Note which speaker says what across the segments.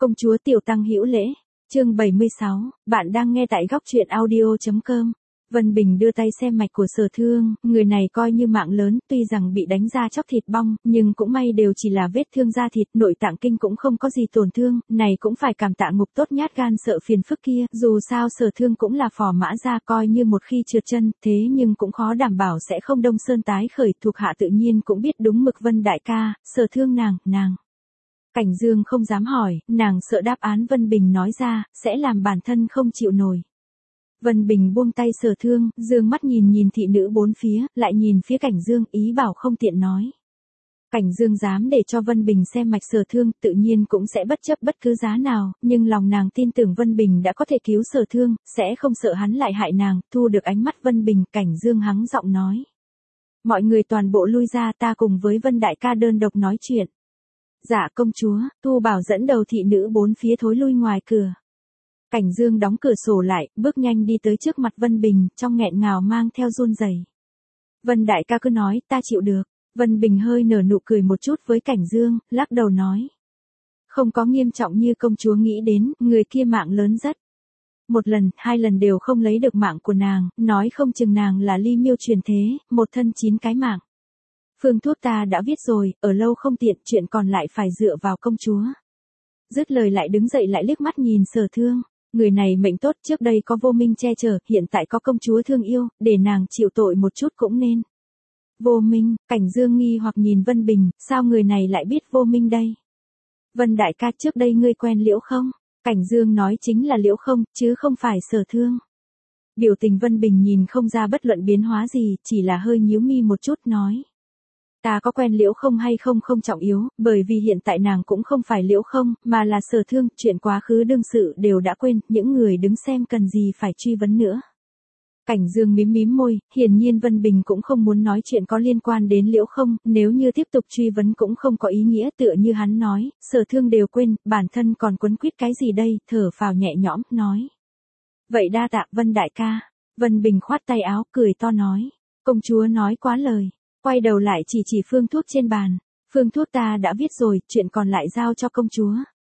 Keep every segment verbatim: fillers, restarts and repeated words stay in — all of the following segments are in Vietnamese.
Speaker 1: Công chúa Tiểu Tăng hữu lễ, chương bảy mươi sáu, bạn đang nghe tại góc truyện audio chấm com. Vân Bình đưa tay xem mạch của Sở Thương, người này coi như mạng lớn, tuy rằng bị đánh ra chóc thịt bong, nhưng cũng may đều chỉ là vết thương da thịt, nội tạng kinh cũng không có gì tổn thương, này cũng phải cảm tạ ngục tốt nhát gan sợ phiền phức kia, dù sao Sở Thương cũng là phò mã gia, coi như một khi trượt chân, thế nhưng cũng khó đảm bảo sẽ không đông sơn tái khởi, thuộc hạ tự nhiên cũng biết đúng mực Vân đại ca, Sở Thương nàng, nàng. Cảnh Dương không dám hỏi, nàng sợ đáp án Vân Bình nói ra, sẽ làm bản thân không chịu nổi. Vân Bình buông tay Sở Thương, dương mắt nhìn nhìn thị nữ bốn phía, lại nhìn phía Cảnh Dương, ý bảo không tiện nói. Cảnh Dương dám để cho Vân Bình xem mạch Sở Thương, tự nhiên cũng sẽ bất chấp bất cứ giá nào, nhưng lòng nàng tin tưởng Vân Bình đã có thể cứu Sở Thương, sẽ không sợ hắn lại hại nàng, thu được ánh mắt Vân Bình, Cảnh Dương hắng giọng nói. Mọi người toàn bộ lui ra, ta cùng với Vân đại ca đơn độc nói chuyện. Dạ công chúa, Tu Bảo dẫn đầu thị nữ bốn phía thối lui ngoài cửa. Cảnh Dương đóng cửa sổ lại, bước nhanh đi tới trước mặt Vân Bình, trong nghẹn ngào mang theo run rẩy. Vân đại ca cứ nói, ta chịu được. Vân Bình hơi nở nụ cười một chút với Cảnh Dương, lắc đầu nói. Không có nghiêm trọng như công chúa nghĩ đến, người kia mạng lớn rất. Một lần, hai lần đều không lấy được mạng của nàng, nói không chừng nàng là ly miêu truyền thế, một thân chín cái mạng. Phương thuốc ta đã viết rồi, ở lâu không tiện, chuyện còn lại phải dựa vào công chúa. Dứt lời lại đứng dậy lại liếc mắt nhìn Sở Thương. Người này mệnh tốt, trước đây có Vô Minh che chở, hiện tại có công chúa thương yêu, để nàng chịu tội một chút cũng nên. Vô Minh, Cảnh Dương nghi hoặc nhìn Vân Bình, sao người này lại biết Vô Minh đây? Vân đại ca, trước đây ngươi quen Liễu không? Cảnh Dương nói chính là Liễu không, chứ không phải Sở Thương. Biểu tình Vân Bình nhìn không ra bất luận biến hóa gì, chỉ là hơi nhíu mi một chút nói. Ta có quen Liễu không hay không không trọng yếu, bởi vì hiện tại nàng cũng không phải Liễu không, mà là Sở Thương, chuyện quá khứ đương sự đều đã quên, những người đứng xem cần gì phải truy vấn nữa. Cảnh Dương mím mím môi, hiển nhiên Vân Bình cũng không muốn nói chuyện có liên quan đến Liễu không, nếu như tiếp tục truy vấn cũng không có ý nghĩa, tựa như hắn nói, Sở Thương đều quên, bản thân còn quấn quýt cái gì đây, thở phào nhẹ nhõm, nói. Vậy đa tạ Vân đại ca. Vân Bình khoát tay áo, cười to nói. Công chúa nói quá lời. Quay đầu lại chỉ chỉ phương thuốc trên bàn. Phương thuốc ta đã viết rồi, chuyện còn lại giao cho công chúa.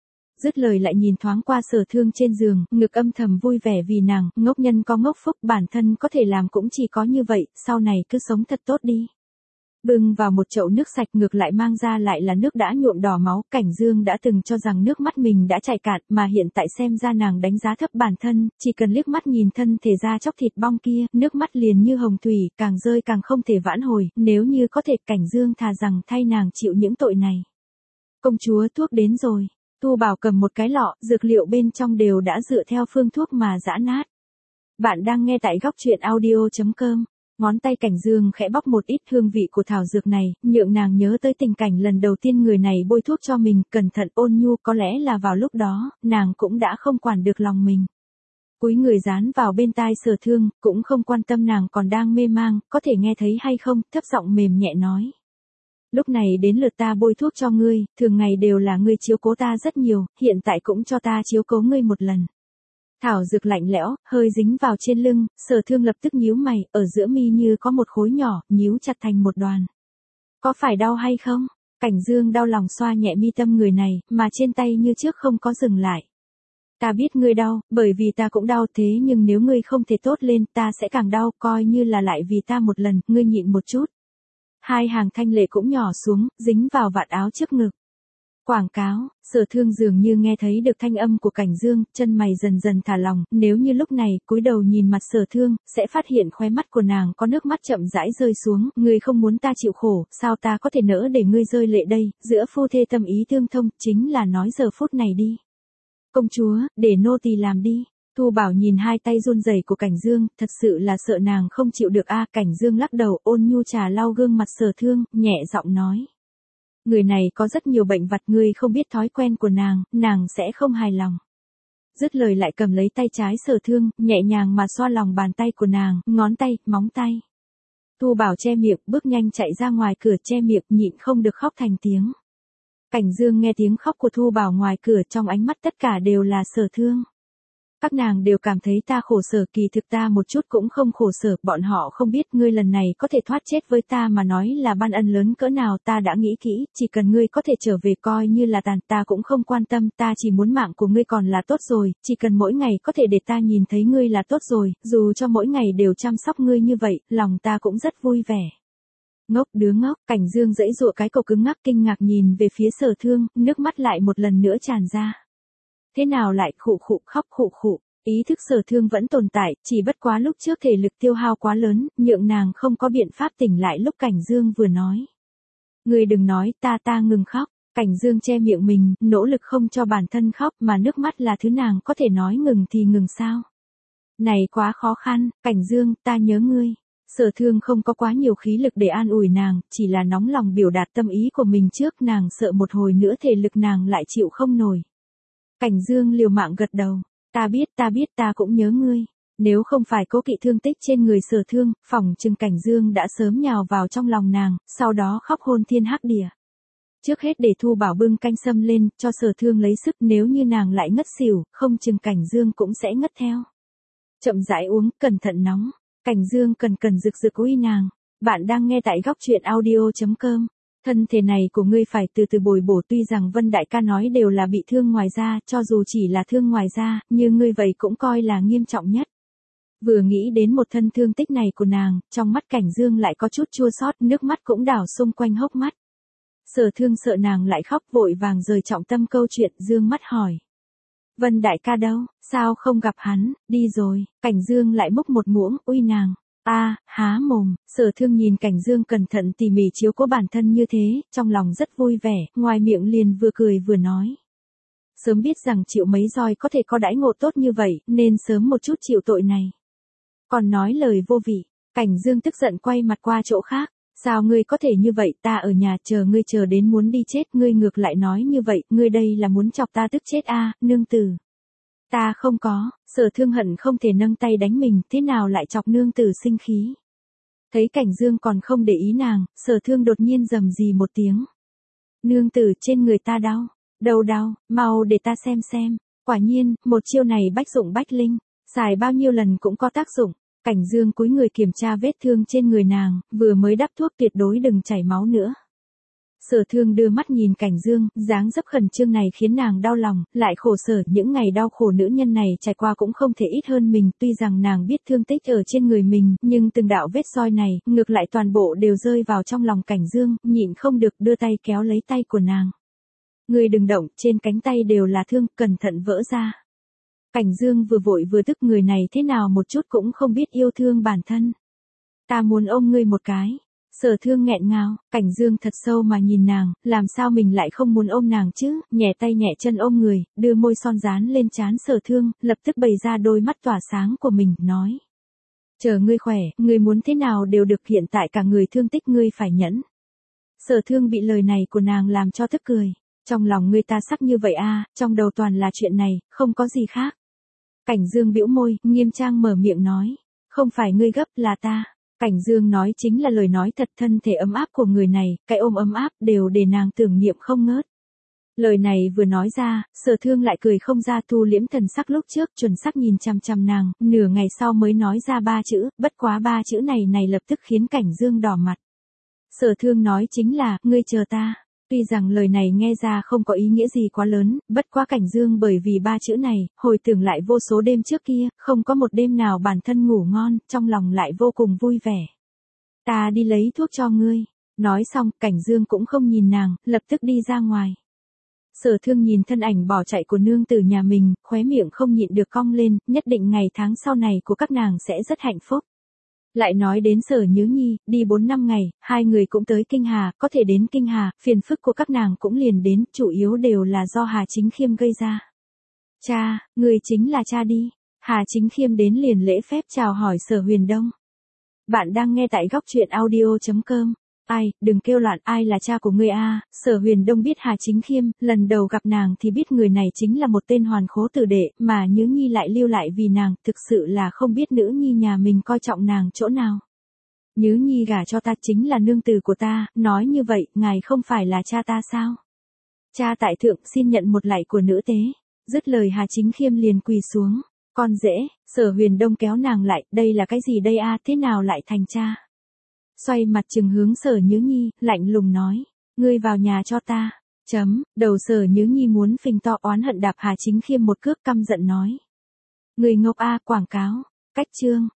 Speaker 1: Dứt lời lại nhìn thoáng qua Sở Thương trên giường, ngực âm thầm vui vẻ vì nàng, ngốc nhân có ngốc phúc, bản thân có thể làm cũng chỉ có như vậy, sau này cứ sống thật tốt đi. Bưng vào một chậu nước sạch, ngược lại mang ra lại là nước đã nhuộm đỏ máu. Cảnh Dương đã từng cho rằng nước mắt mình đã chảy cạn, mà hiện tại xem ra nàng đánh giá thấp bản thân, chỉ cần liếc mắt nhìn thân thể da chóc thịt bong kia, nước mắt liền như hồng thủy, càng rơi càng không thể vãn hồi, nếu như có thể Cảnh Dương thà rằng thay nàng chịu những tội này. Công chúa, thuốc đến rồi. Tu Bảo cầm một cái lọ, dược liệu bên trong đều đã dựa theo phương thuốc mà giã nát. Bạn đang nghe tại góc truyện audio chấm com. Ngón tay Cảnh Dương khẽ bóc một ít hương vị của thảo dược này, nhượng nàng nhớ tới tình cảnh lần đầu tiên người này bôi thuốc cho mình, cẩn thận ôn nhu, có lẽ là vào lúc đó, nàng cũng đã không quản được lòng mình. Cúi người dán vào bên tai Sở Thương, cũng không quan tâm nàng còn đang mê mang, có thể nghe thấy hay không, thấp giọng mềm nhẹ nói. Lúc này đến lượt ta bôi thuốc cho ngươi, thường ngày đều là ngươi chiếu cố ta rất nhiều, hiện tại cũng cho ta chiếu cố ngươi một lần. Thảo dược lạnh lẽo, hơi dính vào trên lưng, Sở Thương lập tức nhíu mày, ở giữa mi như có một khối nhỏ, nhíu chặt thành một đoàn. Có phải đau hay không? Cảnh Dương đau lòng xoa nhẹ mi tâm người này, mà trên tay như trước không có dừng lại. Ta biết ngươi đau, bởi vì ta cũng đau, thế nhưng nếu ngươi không thể tốt lên, ta sẽ càng đau, coi như là lại vì ta một lần, ngươi nhịn một chút. Hai hàng thanh lệ cũng nhỏ xuống, dính vào vạt áo trước ngực. Quảng cáo, Sở Thương dường như nghe thấy được thanh âm của Cảnh Dương, chân mày dần dần thả lỏng, nếu như lúc này, cúi đầu nhìn mặt Sở Thương, sẽ phát hiện khóe mắt của nàng có nước mắt chậm rãi rơi xuống, ngươi không muốn ta chịu khổ, sao ta có thể nỡ để ngươi rơi lệ đây, giữa phu thê tâm ý tương thông, chính là nói giờ phút này đi. Công chúa, để nô tỳ làm đi. Tu Bảo nhìn hai tay run rẩy của Cảnh Dương, thật sự là sợ nàng không chịu được a. Cảnh Dương lắc đầu, ôn nhu trà lau gương mặt Sở Thương, nhẹ giọng nói. Người này có rất nhiều bệnh vặt, ngươi không biết thói quen của nàng, nàng sẽ không hài lòng. Dứt lời lại cầm lấy tay trái Sở Thương, nhẹ nhàng mà xoa lòng bàn tay của nàng, ngón tay, móng tay. Tu Bảo che miệng, bước nhanh chạy ra ngoài cửa, che miệng, nhịn không được khóc thành tiếng. Cảnh Dương nghe tiếng khóc của Thu Bảo ngoài cửa, trong ánh mắt tất cả đều là Sở Thương. Các nàng đều cảm thấy ta khổ sở, kỳ thực ta một chút cũng không khổ sở, bọn họ không biết ngươi lần này có thể thoát chết với ta mà nói là ban ân lớn cỡ nào. Ta đã nghĩ kỹ, chỉ cần ngươi có thể trở về coi như là tàn, ta cũng không quan tâm, ta chỉ muốn mạng của ngươi còn là tốt rồi, chỉ cần mỗi ngày có thể để ta nhìn thấy ngươi là tốt rồi, dù cho mỗi ngày đều chăm sóc ngươi như vậy, lòng ta cũng rất vui vẻ. Ngốc đứa ngốc, Cảnh Dương giãy giụa cái cổ cứng ngắc, kinh ngạc nhìn về phía Sở Thương, nước mắt lại một lần nữa tràn ra. Thế nào lại khụ khụ khóc khụ khụ, ý thức Sở Thương vẫn tồn tại, chỉ bất quá lúc trước thể lực tiêu hao quá lớn, nhượng nàng không có biện pháp tỉnh lại lúc Cảnh Dương vừa nói. Ngươi đừng nói, ta ta ngừng khóc. Cảnh Dương che miệng mình, nỗ lực không cho bản thân khóc, mà nước mắt là thứ nàng có thể nói ngừng thì ngừng sao. Này quá khó khăn, Cảnh Dương, ta nhớ ngươi. Sở Thương không có quá nhiều khí lực để an ủi nàng, chỉ là nóng lòng biểu đạt tâm ý của mình trước, nàng sợ một hồi nữa thể lực nàng lại chịu không nổi. Cảnh Dương liều mạng gật đầu, ta biết ta biết ta cũng nhớ ngươi. Nếu không phải cố kỵ thương tích trên người Sở Thương, phỏng chừng Cảnh Dương đã sớm nhào vào trong lòng nàng, sau đó khóc hôn thiên hắc địa. Trước hết để Thu Bảo bưng canh sâm lên, cho Sở Thương lấy sức, nếu như nàng lại ngất xỉu, không chừng Cảnh Dương cũng sẽ ngất theo. Chậm rãi uống, cẩn thận nóng. Cảnh Dương cần cần rực rực uy nàng. Bạn đang nghe tại góc truyện audio chấm com. Thân thể này của ngươi phải từ từ bồi bổ, tuy rằng Vân đại ca nói đều là bị thương ngoài da, cho dù chỉ là thương ngoài da, nhưng ngươi vậy cũng coi là nghiêm trọng nhất. Vừa nghĩ đến một thân thương tích này của nàng, trong mắt Cảnh Dương lại có chút chua xót, nước mắt cũng đảo xung quanh hốc mắt. Sở Thương sợ nàng lại khóc, vội vàng rời trọng tâm câu chuyện, dương mắt hỏi. Vân đại ca đâu, sao không gặp hắn, đi rồi. Cảnh Dương lại múc một muỗng, uy nàng. A, há mồm. Sở Thương nhìn Cảnh Dương cẩn thận tỉ mỉ chiếu cố bản thân như thế, trong lòng rất vui vẻ, ngoài miệng liền vừa cười vừa nói. Sớm biết rằng chịu mấy roi có thể có đãi ngộ tốt như vậy, nên sớm một chút chịu tội này. Còn nói lời vô vị. Cảnh Dương tức giận quay mặt qua chỗ khác. Sao ngươi có thể như vậy, ta ở nhà chờ ngươi chờ đến muốn đi chết, ngươi ngược lại nói như vậy, ngươi đây là muốn chọc ta tức chết a, à, nương tử. Ta không có. Sở Thương hận không thể nâng tay đánh mình, thế nào lại chọc nương tử sinh khí. Thấy Cảnh Dương còn không để ý nàng, Sở Thương đột nhiên rầm rì một tiếng. Nương tử, trên người ta đau. Đầu đau, mau để ta xem xem. Quả nhiên, một chiêu này bách dụng bách linh, xài bao nhiêu lần cũng có tác dụng. Cảnh Dương cúi người kiểm tra vết thương trên người nàng, vừa mới đắp thuốc tuyệt đối đừng chảy máu nữa. Sở Thương đưa mắt nhìn Cảnh Dương, dáng dấp khẩn trương này khiến nàng đau lòng, lại khổ sở, những ngày đau khổ nữ nhân này trải qua cũng không thể ít hơn mình, tuy rằng nàng biết thương tích ở trên người mình, nhưng từng đạo vết roi này, ngược lại toàn bộ đều rơi vào trong lòng Cảnh Dương, nhịn không được đưa tay kéo lấy tay của nàng. Ngươi đừng động, trên cánh tay đều là thương, cẩn thận vỡ ra. Cảnh Dương vừa vội vừa tức, người này thế nào một chút cũng không biết yêu thương bản thân. Ta muốn ôm ngươi một cái. Sở Thương nghẹn ngào, Cảnh Dương thật sâu mà nhìn nàng, làm sao mình lại không muốn ôm nàng chứ, nhẹ tay nhẹ chân ôm người, đưa môi son dán lên trán Sở Thương, lập tức bày ra đôi mắt tỏa sáng của mình, nói. Chờ ngươi khỏe, ngươi muốn thế nào đều được, hiện tại cả người thương tích ngươi phải nhẫn. Sở Thương bị lời này của nàng làm cho tức cười. Trong lòng ngươi ta sắc như vậy a, à, trong đầu toàn là chuyện này, không có gì khác. Cảnh Dương bĩu môi, nghiêm trang mở miệng nói. Không phải ngươi gấp, là ta. Cảnh Dương nói chính là lời nói thật, thân thể ấm áp của người này, cái ôm ấm áp đều để nàng tưởng niệm không ngớt. Lời này vừa nói ra, Sở Thương lại cười không ra, thu liễm thần sắc lúc trước, chuẩn xác nhìn chằm chằm nàng, nửa ngày sau mới nói ra ba chữ, bất quá ba chữ này này lập tức khiến Cảnh Dương đỏ mặt. Sở Thương nói chính là, ngươi chờ ta. Tuy rằng lời này nghe ra không có ý nghĩa gì quá lớn, bất quá Cảnh Dương bởi vì ba chữ này, hồi tưởng lại vô số đêm trước kia, không có một đêm nào bản thân ngủ ngon, trong lòng lại vô cùng vui vẻ. Ta đi lấy thuốc cho ngươi. Nói xong, Cảnh Dương cũng không nhìn nàng, lập tức đi ra ngoài. Sở Thương nhìn thân ảnh bỏ chạy của nương tử nhà mình, khóe miệng không nhịn được cong lên, nhất định ngày tháng sau này của các nàng sẽ rất hạnh phúc. Lại nói đến Sở Nhớ Nhi, đi bốn năm ngày, hai người cũng tới Kinh Hà, có thể đến Kinh Hà, phiền phức của các nàng cũng liền đến, chủ yếu đều là do Hà Chính Khiêm gây ra. Cha, người chính là cha đi. Hà Chính Khiêm đến liền lễ phép chào hỏi Sở Huyền Đông. Bạn đang nghe tại góc truyện audio chấm com. Ai, đừng kêu loạn, ai là cha của ngươi a? Sở Huyền Đông biết Hà Chính Khiêm, lần đầu gặp nàng thì biết người này chính là một tên hoàn khố tử đệ, mà Nhớ Nhi lại lưu lại vì nàng, thực sự là không biết nữ nhi nhà mình coi trọng nàng chỗ nào. Nhớ Nhi gả cho ta chính là nương tử của ta, nói như vậy, ngài không phải là cha ta sao? Cha tại thượng xin nhận một lạy của nữ tế. Dứt lời Hà Chính Khiêm liền quỳ xuống. Con dễ, Sở Huyền Đông kéo nàng lại, đây là cái gì đây a, thế nào lại thành cha? Xoay mặt trừng hướng Sở Nhớ Nhi, lạnh lùng nói, ngươi vào nhà cho ta. Chấm, đầu Sở Nhớ Nhi muốn phình to oán hận đạp Hà Chính Khiêm một cước, căm giận nói. Người ngốc a, quảng cáo, cách chương.